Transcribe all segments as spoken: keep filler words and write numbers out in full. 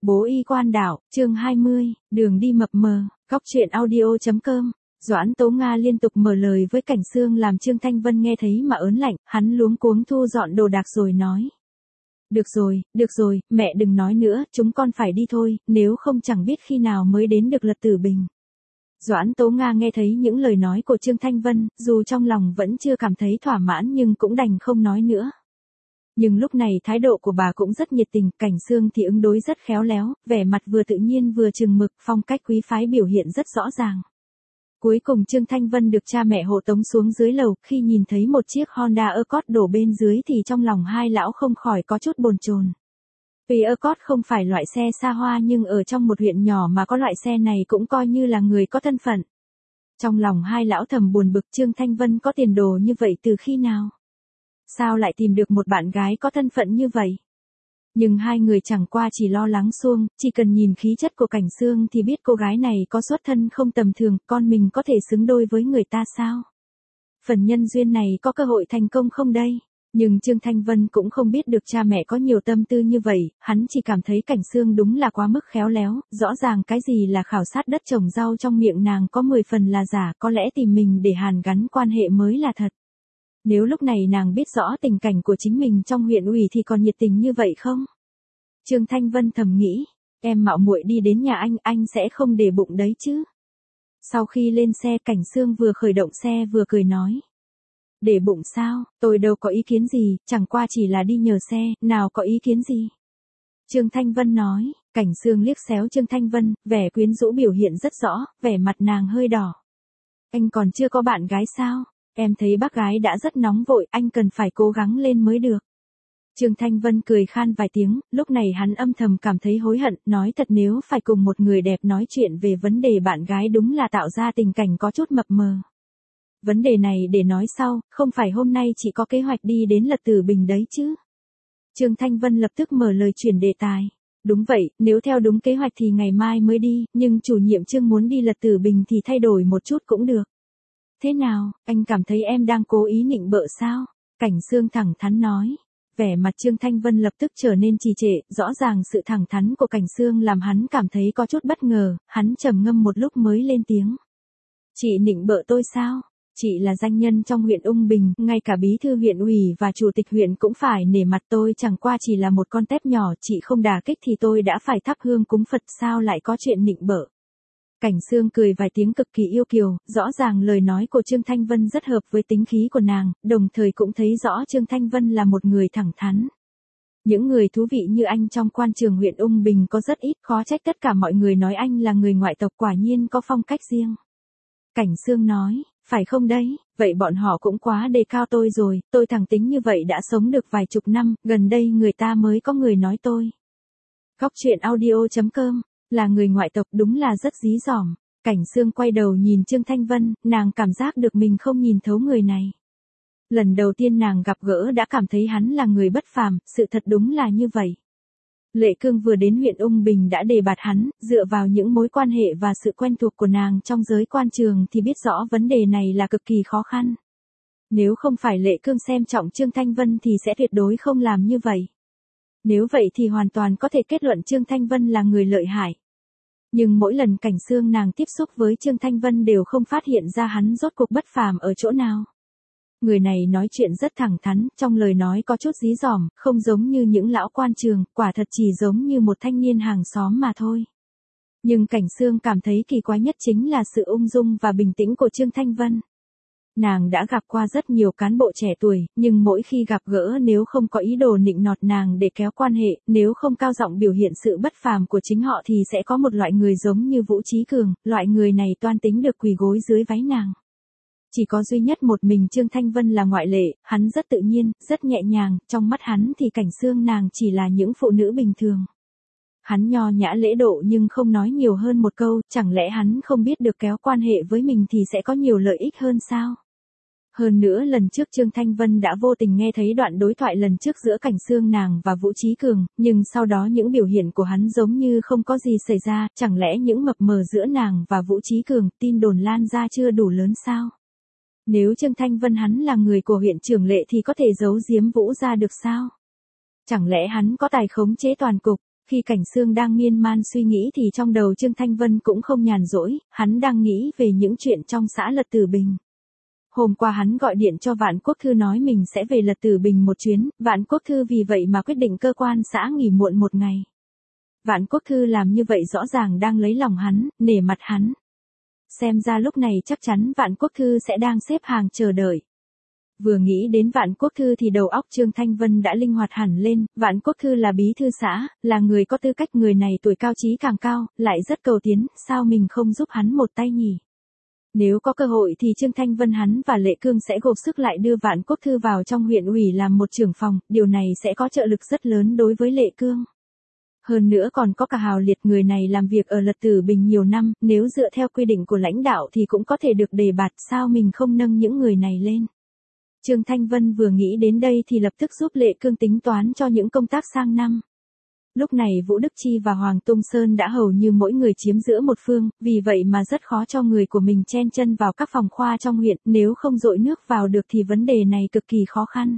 Bố y quan đảo, chương hai mươi, đường đi mập mờ, góc truyện audio.com. Doãn Tố Nga liên tục mở lời với Cảnh Sương làm Trương Thanh Vân nghe thấy mà ớn lạnh, hắn luống cuống thu dọn đồ đạc rồi nói. Được rồi, được rồi, mẹ đừng nói nữa, chúng con phải đi thôi, nếu không chẳng biết khi nào mới đến được Lật Tử Bình. Doãn Tố Nga nghe thấy những lời nói của Trương Thanh Vân, dù trong lòng vẫn chưa cảm thấy thỏa mãn nhưng cũng đành không nói nữa. Nhưng lúc này thái độ của bà cũng rất nhiệt tình, Cảnh Sương thì ứng đối rất khéo léo, vẻ mặt vừa tự nhiên vừa chừng mực, phong cách quý phái biểu hiện rất rõ ràng. Cuối cùng Trương Thanh Vân được cha mẹ hộ tống xuống dưới lầu, khi nhìn thấy một chiếc Honda Accord đổ bên dưới thì trong lòng hai lão không khỏi có chút bồn chồn. Vì Accord không phải loại xe xa hoa nhưng ở trong một huyện nhỏ mà có loại xe này cũng coi như là người có thân phận. Trong lòng hai lão thầm buồn bực, Trương Thanh Vân có tiền đồ như vậy từ khi nào? Sao lại tìm được một bạn gái có thân phận như vậy? Nhưng hai người chẳng qua chỉ lo lắng suông, chỉ cần nhìn khí chất của Cảnh Sương thì biết cô gái này có xuất thân không tầm thường, con mình có thể xứng đôi với người ta sao? Phần nhân duyên này có cơ hội thành công không đây? Nhưng Trương Thanh Vân cũng không biết được cha mẹ có nhiều tâm tư như vậy, hắn chỉ cảm thấy Cảnh Sương đúng là quá mức khéo léo, rõ ràng cái gì là khảo sát đất trồng rau trong miệng nàng có mười phần là giả, có lẽ tìm mình để hàn gắn quan hệ mới là thật. Nếu lúc này nàng biết rõ tình cảnh của chính mình trong huyện ủy thì còn nhiệt tình như vậy không? Trương Thanh Vân thầm nghĩ, em mạo muội đi đến nhà anh, anh sẽ không để bụng đấy chứ. Sau khi lên xe, Cảnh Sương vừa khởi động xe vừa cười nói. Để bụng sao, tôi đâu có ý kiến gì, chẳng qua chỉ là đi nhờ xe, nào có ý kiến gì. Trương Thanh Vân nói, Cảnh Sương liếc xéo Trương Thanh Vân, vẻ quyến rũ biểu hiện rất rõ, vẻ mặt nàng hơi đỏ. Anh còn chưa có bạn gái sao? Em thấy bác gái đã rất nóng vội, anh cần phải cố gắng lên mới được. Trương Thanh Vân cười khan vài tiếng, lúc này hắn âm thầm cảm thấy hối hận, nói thật nếu phải cùng một người đẹp nói chuyện về vấn đề bạn gái đúng là tạo ra tình cảnh có chút mập mờ. Vấn đề này để nói sau, không phải hôm nay chỉ có kế hoạch đi đến Lật Tử Bình đấy chứ. Trương Thanh Vân lập tức mở lời chuyển đề tài. Đúng vậy, nếu theo đúng kế hoạch thì ngày mai mới đi, nhưng chủ nhiệm Trương muốn đi Lật Tử Bình thì thay đổi một chút cũng được. Thế nào, anh cảm thấy em đang cố ý nịnh bợ sao? Cảnh Sương thẳng thắn nói. Vẻ mặt Trương Thanh Vân lập tức trở nên trì trệ, rõ ràng sự thẳng thắn của Cảnh Sương làm hắn cảm thấy có chút bất ngờ, hắn trầm ngâm một lúc mới lên tiếng. Chị nịnh bợ tôi sao? Chị là danh nhân trong huyện Ung Bình, ngay cả bí thư huyện ủy và chủ tịch huyện cũng phải nể mặt tôi, chẳng qua chỉ là một con tép nhỏ, chị không đả kích thì tôi đã phải thắp hương cúng Phật, sao lại có chuyện nịnh bợ. Cảnh Sương cười vài tiếng cực kỳ yêu kiều, rõ ràng lời nói của Trương Thanh Vân rất hợp với tính khí của nàng, đồng thời cũng thấy rõ Trương Thanh Vân là một người thẳng thắn. Những người thú vị như anh trong quan trường huyện Ung Bình có rất ít, khó trách tất cả mọi người nói anh là người ngoại tộc, quả nhiên có phong cách riêng. Cảnh Sương nói, phải không đấy, vậy bọn họ cũng quá đề cao tôi rồi, tôi thẳng tính như vậy đã sống được vài chục năm, gần đây người ta mới có người nói tôi. Góc truyện audio.com. Là người ngoại tộc đúng là rất dí dỏm. Cảnh Sương quay đầu nhìn Trương Thanh Vân, nàng cảm giác được mình không nhìn thấu người này. Lần đầu tiên nàng gặp gỡ đã cảm thấy hắn là người bất phàm, sự thật đúng là như vậy. Lệ Cương vừa đến huyện Ung Bình đã đề bạt hắn, dựa vào những mối quan hệ và sự quen thuộc của nàng trong giới quan trường thì biết rõ vấn đề này là cực kỳ khó khăn. Nếu không phải Lệ Cương xem trọng Trương Thanh Vân thì sẽ tuyệt đối không làm như vậy. Nếu vậy thì hoàn toàn có thể kết luận Trương Thanh Vân là người lợi hại. Nhưng mỗi lần Cảnh Sương nàng tiếp xúc với Trương Thanh Vân đều không phát hiện ra hắn rốt cuộc bất phàm ở chỗ nào. Người này nói chuyện rất thẳng thắn, trong lời nói có chút dí dỏm, không giống như những lão quan trường, quả thật chỉ giống như một thanh niên hàng xóm mà thôi. Nhưng Cảnh Sương cảm thấy kỳ quái nhất chính là sự ung dung và bình tĩnh của Trương Thanh Vân. Nàng đã gặp qua rất nhiều cán bộ trẻ tuổi, nhưng mỗi khi gặp gỡ nếu không có ý đồ nịnh nọt nàng để kéo quan hệ, nếu không cao giọng biểu hiện sự bất phàm của chính họ thì sẽ có một loại người giống như Vũ Trí Cường, loại người này toan tính được quỳ gối dưới váy nàng. Chỉ có duy nhất một mình Trương Thanh Vân là ngoại lệ, hắn rất tự nhiên, rất nhẹ nhàng, trong mắt hắn thì Cảnh Sương nàng chỉ là những phụ nữ bình thường. Hắn nho nhã lễ độ nhưng không nói nhiều hơn một câu, chẳng lẽ hắn không biết được kéo quan hệ với mình thì sẽ có nhiều lợi ích hơn sao? Hơn nữa lần trước Trương Thanh Vân đã vô tình nghe thấy đoạn đối thoại lần trước giữa Cảnh Sương nàng và Vũ Trí Cường, nhưng sau đó những biểu hiện của hắn giống như không có gì xảy ra, chẳng lẽ những mập mờ giữa nàng và Vũ Trí Cường, tin đồn lan ra chưa đủ lớn sao? Nếu Trương Thanh Vân hắn là người của huyện Trường Lệ thì có thể giấu giếm Vũ ra được sao? Chẳng lẽ hắn có tài khống chế toàn cục? Khi Cảnh Sương đang miên man suy nghĩ thì trong đầu Trương Thanh Vân cũng không nhàn rỗi, hắn đang nghĩ về những chuyện trong xã Lật Tử Bình. Hôm qua hắn gọi điện cho Vạn Quốc Thư nói mình sẽ về Lật Tử Bình một chuyến, Vạn Quốc Thư vì vậy mà quyết định cơ quan xã nghỉ muộn một ngày. Vạn Quốc Thư làm như vậy rõ ràng đang lấy lòng hắn, nể mặt hắn. Xem ra lúc này chắc chắn Vạn Quốc Thư sẽ đang xếp hàng chờ đợi. Vừa nghĩ đến Vạn Quốc Thư thì đầu óc Trương Thanh Vân đã linh hoạt hẳn lên, Vạn Quốc Thư là bí thư xã, là người có tư cách, người này tuổi cao trí càng cao, lại rất cầu tiến, sao mình không giúp hắn một tay nhỉ? Nếu có cơ hội thì Trương Thanh Vân hắn và Lệ Cương sẽ gộp sức lại đưa Vạn Quốc Thư vào trong huyện ủy làm một trưởng phòng, điều này sẽ có trợ lực rất lớn đối với Lệ Cương. Hơn nữa còn có cả Hào Liệt, người này làm việc ở Lật Tử Bình nhiều năm, nếu dựa theo quy định của lãnh đạo thì cũng có thể được đề bạt, sao mình không nâng những người này lên. Trương Thanh Vân vừa nghĩ đến đây thì lập tức giúp Lệ Cương tính toán cho những công tác sang năm. Lúc này Vũ Đức Chi và Hoàng Tung Sơn đã hầu như mỗi người chiếm giữa một phương, vì vậy mà rất khó cho người của mình chen chân vào các phòng khoa trong huyện, nếu không dội nước vào được thì vấn đề này cực kỳ khó khăn.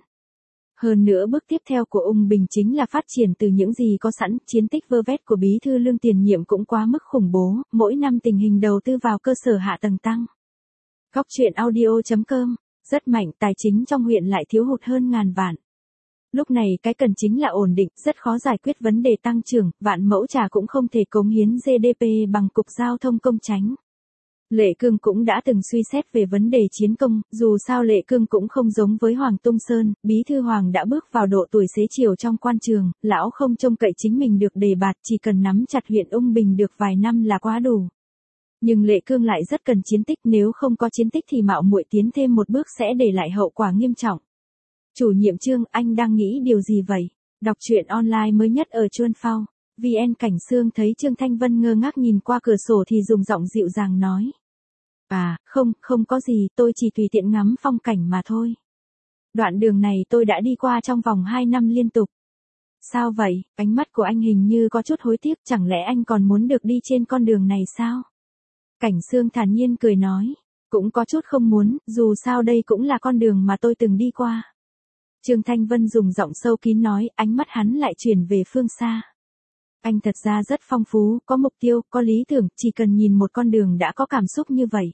Hơn nữa bước tiếp theo của Ung Bình chính là phát triển từ những gì có sẵn, chiến tích vơ vét của Bí thư Lương tiền nhiệm cũng quá mức khủng bố, mỗi năm tình hình đầu tư vào cơ sở hạ tầng tăng. Góc truyện audio chấm com, rất mạnh, tài chính trong huyện lại thiếu hụt hơn ngàn vạn. Lúc này cái cần chính là ổn định, rất khó giải quyết vấn đề tăng trưởng, Vạn Mẫu Trà cũng không thể cống hiến giê đê pê bằng cục giao thông công chánh. Lệ Cương cũng đã từng suy xét về vấn đề chiến công, dù sao Lệ Cương cũng không giống với Hoàng Tung Sơn, bí thư Hoàng đã bước vào độ tuổi xế chiều trong quan trường, lão không trông cậy chính mình được đề bạt, chỉ cần nắm chặt huyện Ung Bình được vài năm là quá đủ. Nhưng Lệ Cương lại rất cần chiến tích, nếu không có chiến tích thì mạo muội tiến thêm một bước sẽ để lại hậu quả nghiêm trọng. Chủ nhiệm Trương, anh đang nghĩ điều gì vậy? Đọc truyện online mới nhất ở Chuan Phao. vê en Cảnh Sương thấy Trương Thanh Vân ngơ ngác nhìn qua cửa sổ thì dùng giọng dịu dàng nói. À, không, không có gì, tôi chỉ tùy tiện ngắm phong cảnh mà thôi. Đoạn đường này tôi đã đi qua trong vòng hai năm liên tục. Sao vậy, ánh mắt của anh hình như có chút hối tiếc, chẳng lẽ anh còn muốn được đi trên con đường này sao? Cảnh Sương thản nhiên cười nói, cũng có chút không muốn, dù sao đây cũng là con đường mà tôi từng đi qua. Trương Thanh Vân dùng giọng sâu kín nói, ánh mắt hắn lại chuyển về phương xa. Anh thật ra rất phong phú, có mục tiêu, có lý tưởng, chỉ cần nhìn một con đường đã có cảm xúc như vậy.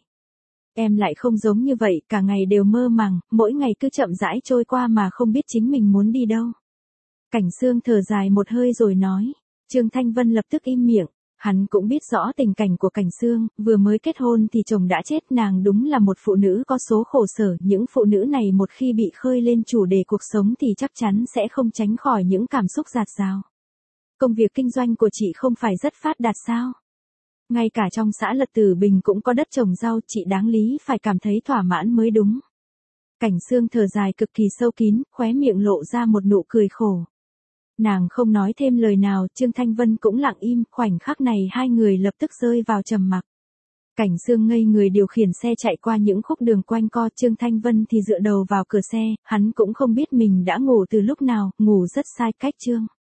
Em lại không giống như vậy, cả ngày đều mơ màng, mỗi ngày cứ chậm rãi trôi qua mà không biết chính mình muốn đi đâu. Cảnh Sương thở dài một hơi rồi nói. Trương Thanh Vân lập tức im miệng. Hắn cũng biết rõ tình cảnh của Cảnh Sương, vừa mới kết hôn thì chồng đã chết, nàng đúng là một phụ nữ có số khổ sở, những phụ nữ này một khi bị khơi lên chủ đề cuộc sống thì chắc chắn sẽ không tránh khỏi những cảm xúc dạt dào. Công việc kinh doanh của chị không phải rất phát đạt sao? Ngay cả trong xã Lật Tử Bình cũng có đất trồng rau, chị đáng lý phải cảm thấy thỏa mãn mới đúng. Cảnh Sương thở dài cực kỳ sâu kín, khóe miệng lộ ra một nụ cười khổ. Nàng không nói thêm lời nào, Trương Thanh Vân cũng lặng im, khoảnh khắc này hai người lập tức rơi vào trầm mặc. Cảnh Sương ngây người điều khiển xe chạy qua những khúc đường quanh co, Trương Thanh Vân thì dựa đầu vào cửa xe, hắn cũng không biết mình đã ngủ từ lúc nào, ngủ rất sai cách Trương.